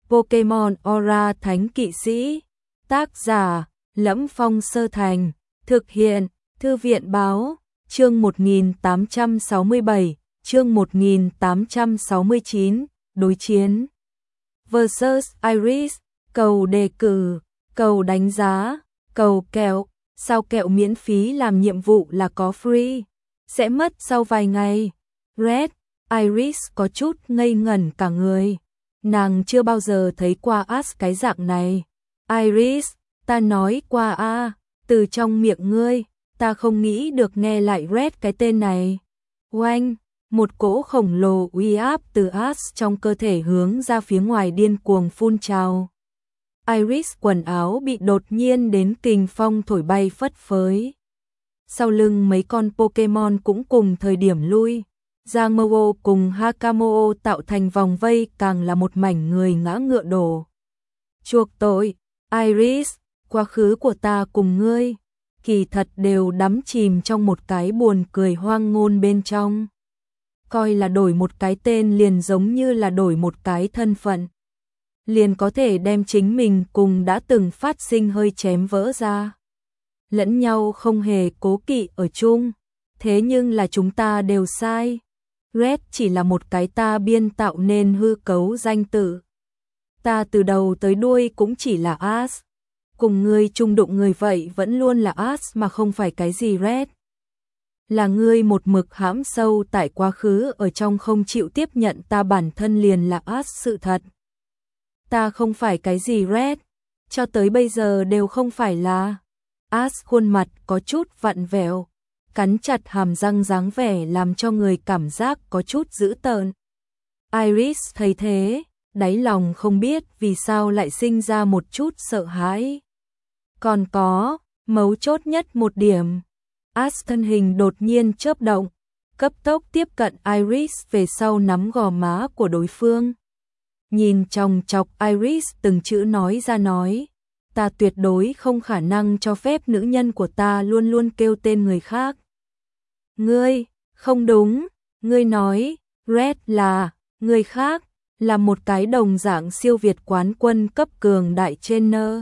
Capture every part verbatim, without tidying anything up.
Pokemon Aura Thánh Kỵ Sĩ. Tác giả: Lẫm Phong Sơ Thành. Thực hiện: Thư viện Báo. Chương một nghìn tám trăm sáu mươi bảy, chương một nghìn tám trăm sáu mươi chín, đối chiến versus Iris. Cầu đề cử, cầu đánh giá, cầu kẹo. Sao kẹo miễn phí làm nhiệm vụ là có free, sẽ mất sau vài ngày. Red, Iris có chút ngây ngẩn cả người. Nàng chưa bao giờ thấy qua Ash cái dạng này. Iris, ta nói qua a, từ trong miệng ngươi, ta không nghĩ được nghe lại Red cái tên này. Oanh, một cỗ khổng lồ uy áp từ Ash trong cơ thể hướng ra phía ngoài điên cuồng phun trào. Iris quần áo bị đột nhiên đến kình phong thổi bay phất phới. Sau lưng mấy con Pokemon cũng cùng thời điểm lui. Giangmo cùng Hakamo tạo thành vòng vây, càng là một mảnh người ngã ngựa đổ. Chuộc tội, Iris, quá khứ của ta cùng ngươi, kỳ thật đều đắm chìm trong một cái buồn cười hoang ngôn bên trong. Coi là đổi một cái tên liền giống như là đổi một cái thân phận. Liền có thể đem chính mình cùng đã từng phát sinh hơi chém vỡ ra. Lẫn nhau không hề cố kỵ ở chung, thế nhưng là chúng ta đều sai. Red chỉ là một cái ta biên tạo nên hư cấu danh tự. Ta từ đầu tới đuôi cũng chỉ là Ash. Cùng ngươi chung đụng người vậy vẫn luôn là Ash mà không phải cái gì Red. Là ngươi một mực hãm sâu tại quá khứ ở trong không chịu tiếp nhận ta bản thân liền là Ash sự thật. Ta không phải cái gì Red, cho tới bây giờ đều không phải là. Ash khuôn mặt có chút vặn vẹo, cắn chặt hàm răng dáng vẻ làm cho người cảm giác có chút dữ tợn. Iris thấy thế, đáy lòng không biết vì sao lại sinh ra một chút sợ hãi. Còn có, mấu chốt nhất một điểm. Ash thân hình đột nhiên chớp động, cấp tốc tiếp cận Iris về sau nắm gò má của đối phương. Nhìn chòng chọc Iris từng chữ nói ra nói, ta tuyệt đối không khả năng cho phép nữ nhân của ta luôn luôn kêu tên người khác. Ngươi, không đúng, ngươi nói, Red là, người khác, là một cái đồng dạng siêu việt quán quân cấp cường đại trainer.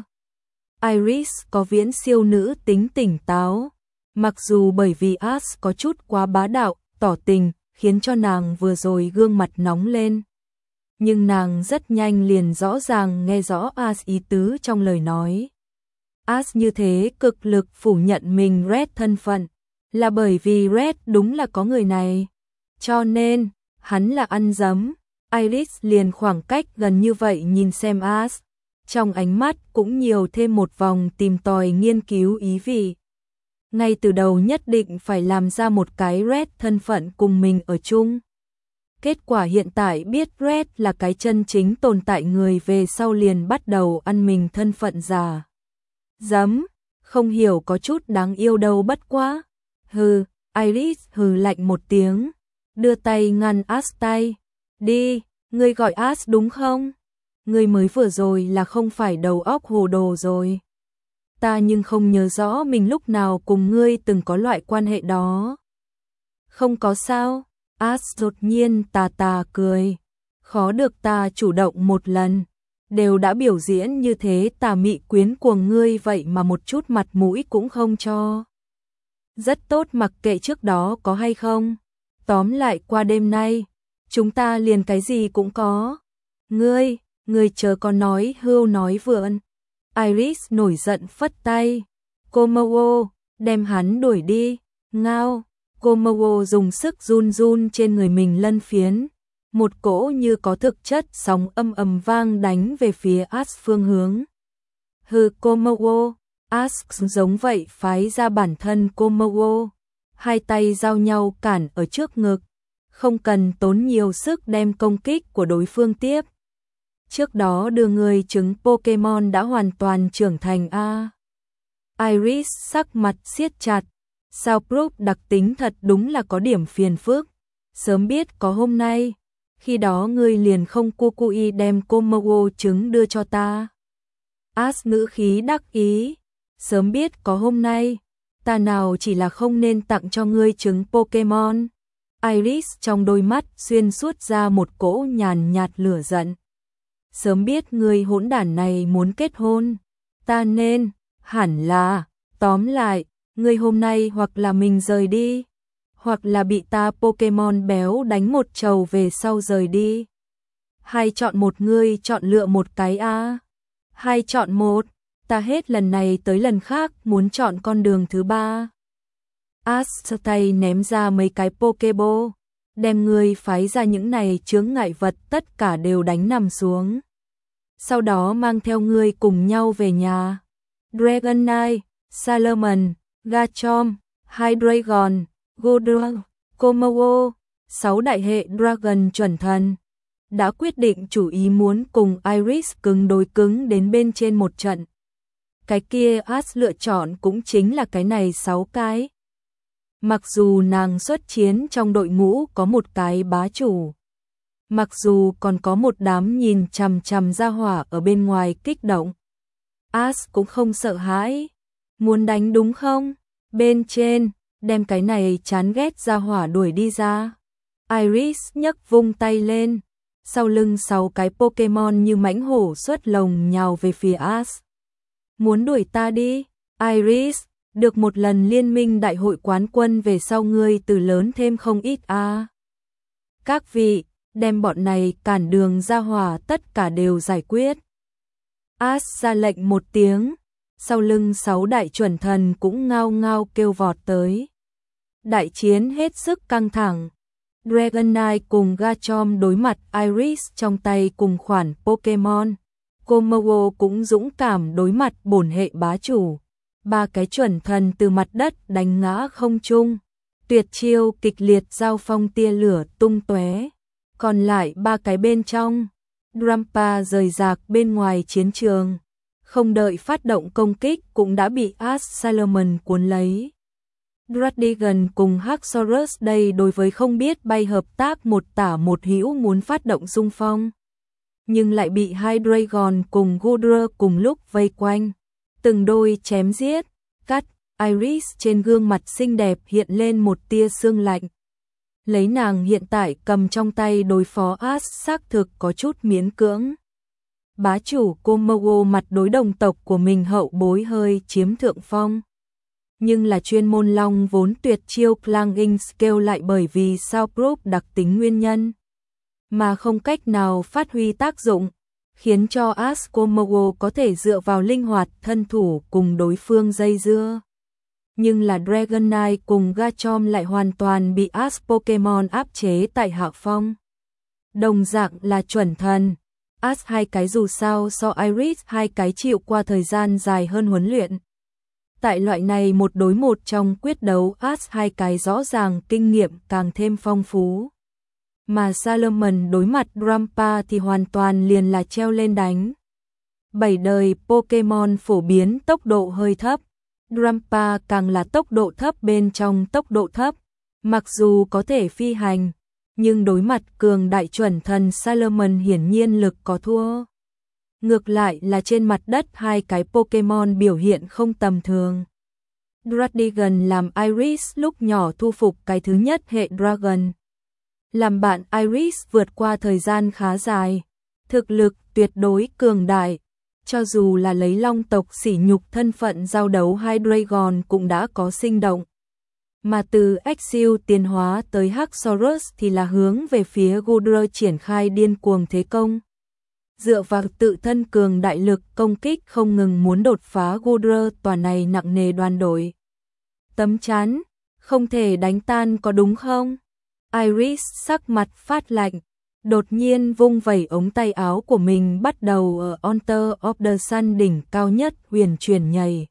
Iris có viễn siêu nữ tính tỉnh táo, mặc dù bởi vì Ash có chút quá bá đạo, tỏ tình, khiến cho nàng vừa rồi gương mặt nóng lên. Nhưng nàng rất nhanh liền rõ ràng nghe rõ Ash ý tứ trong lời nói. Ash như thế cực lực phủ nhận mình Red thân phận, là bởi vì Red đúng là có người này. Cho nên, hắn là ăn dấm. Iris liền khoảng cách gần như vậy nhìn xem Ash, trong ánh mắt cũng nhiều thêm một vòng tìm tòi nghiên cứu ý vị. Ngay từ đầu nhất định phải làm ra một cái Red thân phận cùng mình ở chung. Kết quả hiện tại biết Red là cái chân chính tồn tại người về sau liền bắt đầu ăn mình thân phận giả. Dấm, không hiểu có chút đáng yêu đâu bất quá. Hừ, Iris hừ lạnh một tiếng, đưa tay ngăn Ash tay. Đi, ngươi gọi Ash đúng không? Ngươi mới vừa rồi là không phải đầu óc hồ đồ rồi. Ta nhưng không nhớ rõ mình lúc nào cùng ngươi từng có loại quan hệ đó. Không có sao. Ash đột nhiên tà tà cười. Khó được ta chủ động một lần. Đều đã biểu diễn như thế tà mị quyến cuồng ngươi vậy mà một chút mặt mũi cũng không cho. Rất tốt, mặc kệ trước đó có hay không. Tóm lại qua đêm nay, chúng ta liền cái gì cũng có. Ngươi, ngươi chờ có nói hưu nói vượn. Iris nổi giận phất tay. Komodo, đem hắn đuổi đi. Ngao. Komodo dùng sức run run trên người mình lân phiến. Một cỗ như có thực chất sóng âm ầm vang đánh về phía Ash phương hướng. Hừ Komodo. Ash giống vậy phái ra bản thân Komodo. Hai tay giao nhau cản ở trước ngực. Không cần tốn nhiều sức đem công kích của đối phương tiếp. Trước đó đưa người trứng Pokemon đã hoàn toàn trưởng thành a. Iris sắc mặt siết chặt. Sao Proof đặc tính thật đúng là có điểm phiền phức. Sớm biết có hôm nay, khi đó ngươi liền không cu cu y đem Komodo trứng đưa cho ta. Ash ngữ khí đắc ý. Sớm biết có hôm nay, ta nào chỉ là không nên tặng cho ngươi trứng Pokemon. Iris trong đôi mắt xuyên suốt ra một cỗ nhàn nhạt lửa giận. sớm biết người hỗn đản này muốn kết hôn, ta nên, hẳn là, tóm lại, người hôm nay hoặc là mình rời đi, hoặc là bị ta Pokemon béo đánh một trầu về sau rời đi. Hay chọn một, người chọn lựa một cái a. À? Hay chọn một, ta hết lần này tới lần khác muốn chọn con đường thứ ba. Ash tay ném ra mấy cái Pokeball, đem người phái ra những này chướng ngại vật tất cả đều đánh nằm xuống. Sau đó mang theo người cùng nhau về nhà. Dragonite, Salamence, Garchomp, Hydreigon, Goldrung, Komodo, sáu đại hệ Dragon chuẩn thần, đã quyết định chủ ý muốn cùng Iris cứng đối cứng đến bên trên một trận. Cái kia Ash lựa chọn cũng chính là cái này sáu cái. Mặc dù nàng xuất chiến trong đội ngũ có một cái bá chủ, mặc dù còn có một đám nhìn chằm chằm ra hỏa ở bên ngoài kích động, Ash cũng không sợ hãi. Muốn đánh đúng không? Bên trên, đem cái này chán ghét ra hỏa đuổi đi ra. Iris nhấc vung tay lên, sau lưng sáu cái Pokemon như mãnh hổ xuất lồng nhào về phía Ash. Muốn đuổi ta đi, Iris, được một lần liên minh đại hội quán quân về sau ngươi từ lớn thêm không ít a. À. Các vị, đem bọn này cản đường ra hỏa tất cả đều giải quyết. Ash ra lệnh một tiếng, sau lưng sáu đại chuẩn thần cũng ngao ngao kêu vọt tới. Đại chiến hết sức căng thẳng. Dragonite cùng Garchomp đối mặt Iris trong tay cùng khoản Pokemon. Komodo cũng dũng cảm đối mặt bổn hệ bá chủ. Ba cái chuẩn thần từ mặt đất đánh ngã không trung. Tuyệt chiêu kịch liệt giao phong tia lửa tung tóe. Còn lại ba cái bên trong. Drampa rời rạc bên ngoài chiến trường. Không đợi phát động công kích cũng đã bị Ash Salamence cuốn lấy. Druddigon cùng Haxorus đây đối với không biết bay hợp tác một tả một hữu muốn phát động xung phong. Nhưng lại bị Hydreigon cùng Goldrung cùng lúc vây quanh. Từng đôi chém giết, cắt, Iris trên gương mặt xinh đẹp hiện lên một tia sương lạnh. Lấy nàng hiện tại cầm trong tay đối phó Ash xác thực có chút miễn cưỡng. Bá chủ Komodo mặt đối đồng tộc của mình hậu bối hơi chiếm thượng phong. Nhưng là chuyên môn long vốn tuyệt chiêu Clanging Scale lại bởi vì Soundproof đặc tính nguyên nhân mà không cách nào phát huy tác dụng, khiến cho Ash Komodo có thể dựa vào linh hoạt thân thủ cùng đối phương dây dưa. Nhưng là Dragonite cùng Garchomp lại hoàn toàn bị Ash Pokemon áp chế tại hạ phong. Đồng dạng là chuẩn thần, Ash hai cái dù sao so Iris hai cái chịu qua thời gian dài hơn huấn luyện. Tại loại này một đối một trong quyết đấu, Ash hai cái rõ ràng kinh nghiệm càng thêm phong phú. Mà Salamence đối mặt Drampa thì hoàn toàn liền là treo lên đánh. Bảy đời Pokemon phổ biến tốc độ hơi thấp, Drampa càng là tốc độ thấp bên trong tốc độ thấp. Mặc dù có thể phi hành, nhưng đối mặt cường đại chuẩn thần Salamence hiển nhiên lực có thua. Ngược lại là trên mặt đất hai cái Pokemon biểu hiện không tầm thường. Druddigon làm Iris lúc nhỏ thu phục cái thứ nhất hệ Dragon. Làm bạn Iris vượt qua thời gian khá dài. Thực lực tuyệt đối cường đại. Cho dù là lấy long tộc sỉ nhục thân phận giao đấu Hydreigon cũng đã có sinh động. Mà từ Exile tiến hóa tới Haxorus thì là hướng về phía Goldrung triển khai điên cuồng thế công. Dựa vào tự thân cường đại lực công kích không ngừng muốn đột phá Goldrung tòa này nặng nề đoàn đội. Tấm chắn, không thể đánh tan có đúng không? Iris sắc mặt phát lạnh, đột nhiên vung vẩy ống tay áo của mình bắt đầu ở Altar of the Sun đỉnh cao nhất huyền chuyển nhảy.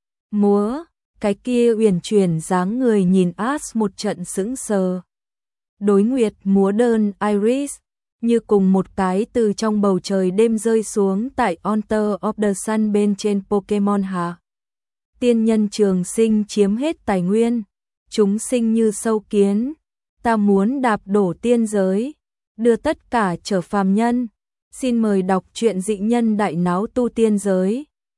Múa, cái kia huyền chuyển dáng người nhìn Ash một trận sững sờ. Đối nguyệt múa đơn Iris, như cùng một cái từ trong bầu trời đêm rơi xuống tại Altar of the Sun bên trên Pokemon hạ. Tiên nhân trường sinh chiếm hết tài nguyên, chúng sinh như sâu kiến, ta muốn đạp đổ tiên giới, đưa tất cả trở phàm nhân. Xin mời đọc truyện dị nhân đại náo tu tiên giới.